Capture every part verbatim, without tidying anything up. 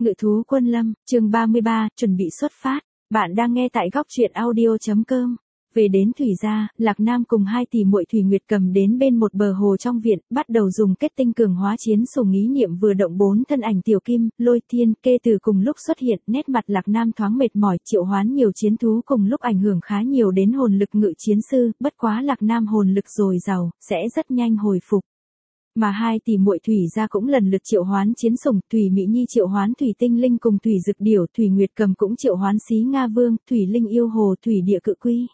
Ngự thú quân lâm, chương ba mươi ba, chuẩn bị xuất phát. Bạn đang nghe tại góc truyện audio chấm com. Về đến thủy gia, Lạc Nam cùng hai tỷ muội Thủy Nguyệt cầm đến bên một bờ hồ trong viện, bắt đầu dùng kết tinh cường hóa chiến sủng ý niệm vừa động bốn thân ảnh Tiểu Kim, Lôi Thiên, Kê Từ cùng lúc xuất hiện, nét mặt Lạc Nam thoáng mệt mỏi, triệu hoán nhiều chiến thú cùng lúc ảnh hưởng khá nhiều đến hồn lực ngự chiến sư, bất quá Lạc Nam hồn lực dồi dào, sẽ rất nhanh hồi phục. Mà hai tỷ muội Thủy gia cũng lần lượt triệu hoán chiến sủng, Thủy Mỹ Nhi triệu hoán Thủy Tinh Linh cùng Thủy Dực Điểu, Thủy Nguyệt Cầm cũng triệu hoán Xí Nga Vương, Thủy Linh Yêu Hồ, Thủy Địa Cự Quy.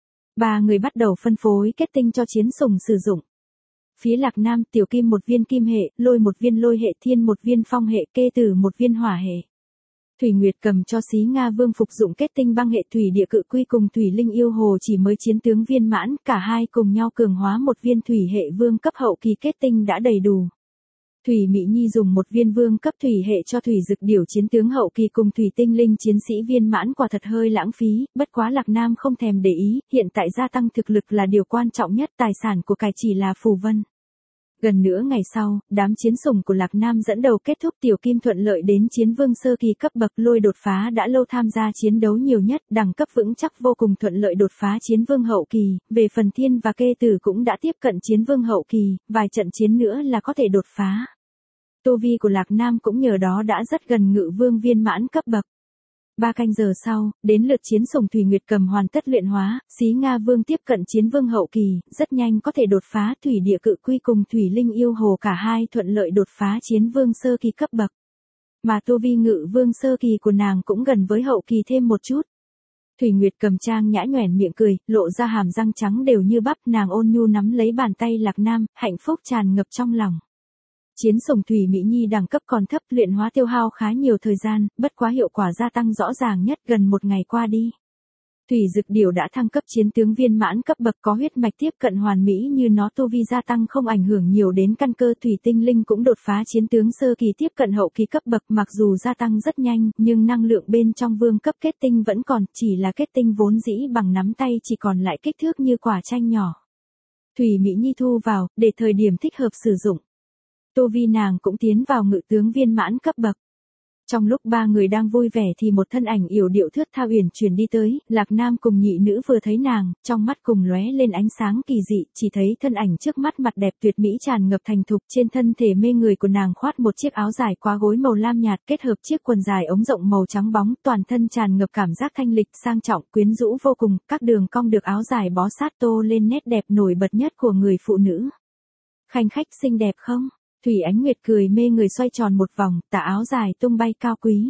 Ba người bắt đầu phân phối kết tinh cho chiến sủng sử dụng. Phía Lạc Nam, Tiểu Kim một viên kim hệ, Lôi một viên lôi hệ, Thiên một viên phong hệ, Kê Từ một viên hỏa hệ. Thủy Nguyệt Cầm cho Xí Nga Vương phục dụng kết tinh băng hệ, Thủy Địa Cự Quy cùng Thủy Linh Yêu Hồ chỉ mới chiến tướng viên mãn, cả hai cùng nhau cường hóa một viên thủy hệ vương cấp hậu kỳ kết tinh đã đầy đủ. Thủy Mỹ Nhi dùng một viên vương cấp thủy hệ cho Thủy Dực Điểu chiến tướng hậu kỳ cùng Thủy Tinh Linh chiến sĩ viên mãn quả thật hơi lãng phí, bất quá Lạc Nam không thèm để ý, hiện tại gia tăng thực lực là điều quan trọng nhất, tài sản của cải chỉ là phù vân. Gần nửa ngày sau, đám chiến sủng của Lạc Nam dẫn đầu kết thúc, Tiểu Kim thuận lợi đến chiến vương sơ kỳ cấp bậc, Lôi đột phá đã lâu tham gia chiến đấu nhiều nhất, đẳng cấp vững chắc vô cùng thuận lợi đột phá chiến vương hậu kỳ, về phần Thiên và Kê Tử cũng đã tiếp cận chiến vương hậu kỳ, vài trận chiến nữa là có thể đột phá. Tu vi của Lạc Nam cũng nhờ đó đã rất gần ngự vương viên mãn cấp bậc. Ba canh giờ sau, đến lượt chiến sủng Thủy Nguyệt Cầm hoàn tất luyện hóa, Xí Nga Vương tiếp cận chiến vương hậu kỳ, rất nhanh có thể đột phá, Thủy Địa Cự Quy cùng Thủy Linh Yêu Hồ cả hai thuận lợi đột phá chiến vương sơ kỳ cấp bậc. Mà tu vi ngự vương sơ kỳ của nàng cũng gần với hậu kỳ thêm một chút. Thủy Nguyệt Cầm trang nhã nhoẻn miệng cười, lộ ra hàm răng trắng đều như bắp, nàng ôn nhu nắm lấy bàn tay Lạc Nam, hạnh phúc tràn ngập trong lòng. Chiến sủng Thủy Mỹ Nhi đẳng cấp còn thấp, luyện hóa tiêu hao khá nhiều thời gian, bất quá hiệu quả gia tăng rõ ràng nhất gần một ngày qua đi. Thủy Dực Điểu đã thăng cấp chiến tướng viên mãn cấp bậc, có huyết mạch tiếp cận hoàn mỹ như nó, tu vi gia tăng không ảnh hưởng nhiều đến căn cơ. Thủy Tinh Linh cũng đột phá chiến tướng sơ kỳ tiếp cận hậu kỳ cấp bậc, mặc dù gia tăng rất nhanh, nhưng năng lượng bên trong vương cấp kết tinh vẫn còn, chỉ là kết tinh vốn dĩ bằng nắm tay chỉ còn lại kích thước như quả chanh nhỏ. Thủy Mỹ Nhi thu vào, để thời điểm thích hợp sử dụng. Tu vi nàng cũng tiến vào ngự tướng viên mãn cấp bậc. Trong lúc ba người đang vui vẻ thì một thân ảnh yểu điệu thướt tha uyển chuyển đi tới, Lạc Nam cùng nhị nữ vừa thấy nàng, trong mắt cùng lóe lên ánh sáng kỳ dị, chỉ thấy thân ảnh trước mắt mặt đẹp tuyệt mỹ tràn ngập thành thục, trên thân thể mê người của nàng khoác một chiếc áo dài quá gối màu lam nhạt kết hợp chiếc quần dài ống rộng màu trắng bóng, toàn thân tràn ngập cảm giác thanh lịch sang trọng, quyến rũ vô cùng, các đường cong được áo dài bó sát tô lên nét đẹp nổi bật nhất của người phụ nữ. Khanh khách xinh đẹp không? Thủy Ánh Nguyệt cười mê người xoay tròn một vòng, tà áo dài tung bay cao quý.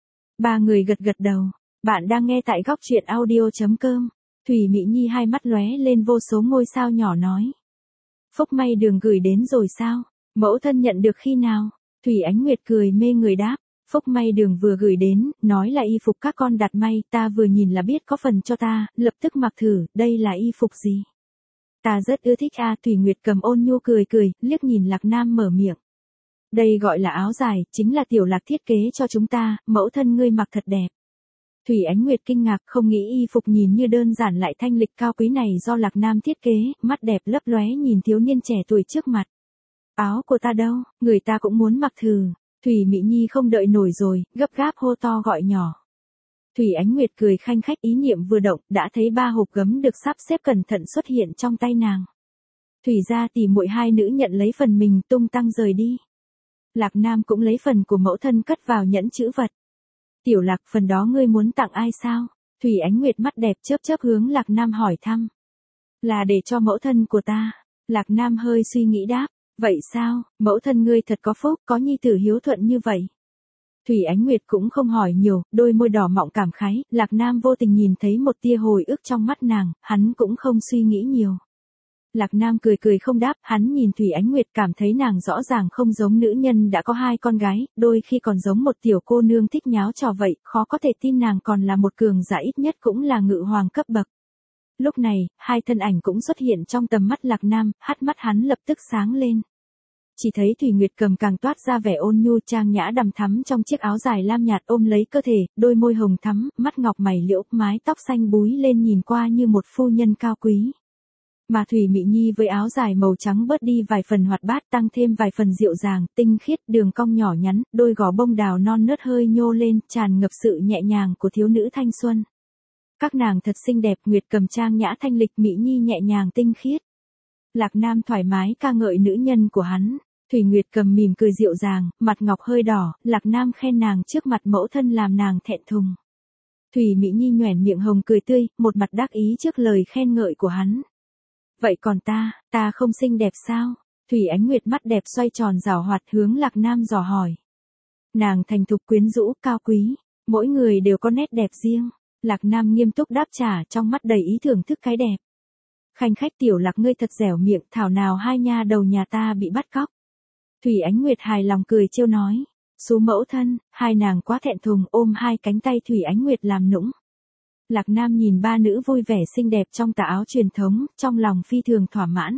Ba người gật gật đầu. Bạn đang nghe tại góc truyện audio chấm com. Thủy Mỹ Nhi hai mắt lóe lên vô số ngôi sao nhỏ nói. Phúc may đường gửi đến rồi sao? Mẫu thân nhận được khi nào? Thủy Ánh Nguyệt cười mê người đáp. Phúc may đường vừa gửi đến, nói là y phục các con đặt may, ta vừa nhìn là biết có phần cho ta, lập tức mặc thử, đây là y phục gì? Ta rất ưa thích a. Thủy Nguyệt Cầm ôn nhu cười cười, liếc nhìn Lạc Nam mở miệng. Đây gọi là áo dài, chính là Tiểu Lạc thiết kế cho chúng ta, mẫu thân ngươi mặc thật đẹp. Thủy Ánh Nguyệt kinh ngạc, không nghĩ y phục nhìn như đơn giản lại thanh lịch cao quý này do Lạc Nam thiết kế, mắt đẹp lấp lóe nhìn thiếu niên trẻ tuổi trước mặt. Áo của ta đâu, người ta cũng muốn mặc thử. Thủy Mỹ Nhi không đợi nổi rồi, gấp gáp hô to gọi nhỏ. Thủy Ánh Nguyệt cười khanh khách, ý niệm vừa động, đã thấy ba hộp gấm được sắp xếp cẩn thận xuất hiện trong tay nàng. Thủy gia tỷ muội hai nữ nhận lấy phần mình tung tăng rời đi. Lạc Nam cũng lấy phần của mẫu thân cất vào nhẫn chữ vật. Tiểu Lạc, phần đó ngươi muốn tặng ai sao? Thủy Ánh Nguyệt mắt đẹp chớp chớp hướng Lạc Nam hỏi thăm. Là để cho mẫu thân của ta. Lạc Nam hơi suy nghĩ đáp. Vậy sao, mẫu thân ngươi thật có phúc, có nhi tử hiếu thuận như vậy. Thủy Ánh Nguyệt cũng không hỏi nhiều, đôi môi đỏ mọng cảm khái, Lạc Nam vô tình nhìn thấy một tia hồi ức trong mắt nàng, hắn cũng không suy nghĩ nhiều. Lạc Nam cười cười không đáp, hắn nhìn Thủy Ánh Nguyệt cảm thấy nàng rõ ràng không giống nữ nhân đã có hai con gái, đôi khi còn giống một tiểu cô nương thích nháo trò vậy, khó có thể tin nàng còn là một cường giả, ít nhất cũng là ngự hoàng cấp bậc. Lúc này, hai thân ảnh cũng xuất hiện trong tầm mắt Lạc Nam, hắt mắt hắn lập tức sáng lên. Chỉ thấy Thủy Nguyệt Cầm càng toát ra vẻ ôn nhu trang nhã đằm thắm trong chiếc áo dài lam nhạt ôm lấy cơ thể, đôi môi hồng thắm, mắt ngọc mày liễu, mái tóc xanh búi lên nhìn qua như một phu nhân cao quý. Mà Thủy Mị Nhi với áo dài màu trắng bớt đi vài phần hoạt bát, tăng thêm vài phần dịu dàng, tinh khiết, đường cong nhỏ nhắn, đôi gò bông đào non nớt hơi nhô lên, tràn ngập sự nhẹ nhàng của thiếu nữ thanh xuân. Các nàng thật xinh đẹp, Nguyệt Cầm trang nhã thanh lịch, Mị Nhi nhẹ nhàng tinh khiết. Lạc Nam thoải mái ca ngợi nữ nhân của hắn. Thủy Nguyệt Cầm mỉm cười dịu dàng, mặt ngọc hơi đỏ, Lạc Nam khen nàng trước mặt mẫu thân làm nàng thẹn thùng. Thủy Mị Nhi nhoẻn miệng hồng cười tươi, một mặt đắc ý trước lời khen ngợi của hắn. Vậy còn ta, ta không xinh đẹp sao? Thủy Ánh Nguyệt mắt đẹp xoay tròn rảo hoạt hướng Lạc Nam dò hỏi. Nàng thành thục quyến rũ, cao quý, mỗi người đều có nét đẹp riêng. Lạc Nam nghiêm túc đáp trả, trong mắt đầy ý thưởng thức cái đẹp. Khanh khách tiểu Lạc ngươi thật dẻo miệng, thảo nào hai nha đầu nhà ta bị bắt cóc. Thủy Ánh Nguyệt hài lòng cười trêu nói. Xú mẫu thân, hai nàng quá thẹn thùng, ôm hai cánh tay Thủy Ánh Nguyệt làm nũng. Lạc Nam nhìn ba nữ vui vẻ xinh đẹp trong tà áo truyền thống, trong lòng phi thường thỏa mãn.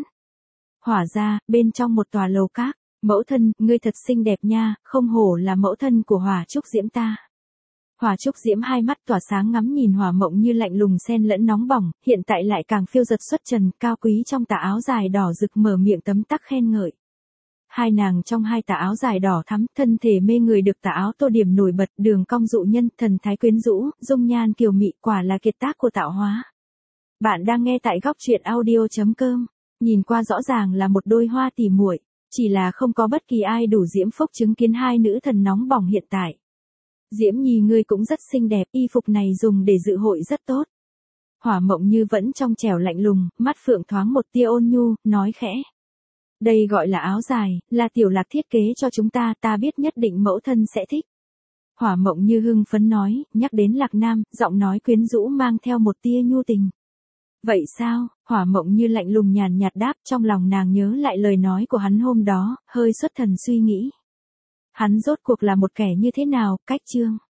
Hỏa ra, bên trong một tòa lầu các, mẫu thân, ngươi thật xinh đẹp nha, không hổ là mẫu thân của Hỏa Trúc Diễm ta. Hỏa Trúc Diễm hai mắt tỏa sáng ngắm nhìn Hỏa Mộng Như lạnh lùng xen lẫn nóng bỏng, hiện tại lại càng phiêu giật xuất trần, cao quý trong tà áo dài đỏ rực mở miệng tấm tắc khen ngợi. Hai nàng trong hai tà áo dài đỏ thắm, thân thể mê người được tà áo tô điểm nổi bật, đường cong dụ nhân, thần thái quyến rũ, dung nhan kiều mị, quả là kiệt tác của tạo hóa. Bạn đang nghe tại góc truyện audio chấm com. Nhìn qua rõ ràng là một đôi hoa tỉ muội, chỉ là không có bất kỳ ai đủ Diễm Phúc chứng kiến hai nữ thần nóng bỏng hiện tại. Diễm Nhi ngươi cũng rất xinh đẹp, y phục này dùng để dự hội rất tốt. Hỏa Mộng Như vẫn trong trẻo lạnh lùng, mắt phượng thoáng một tia ôn nhu, nói khẽ. Đây gọi là áo dài, là tiểu Lạc thiết kế cho chúng ta, ta biết nhất định mẫu thân sẽ thích. Hỏa Mộng Như hưng phấn nói, nhắc đến Lạc Nam, giọng nói quyến rũ mang theo một tia nhu tình. Vậy sao? Hỏa Mộng Như lạnh lùng nhàn nhạt đáp, trong lòng nàng nhớ lại lời nói của hắn hôm đó, hơi xuất thần suy nghĩ. Hắn rốt cuộc là một kẻ như thế nào, cách chương.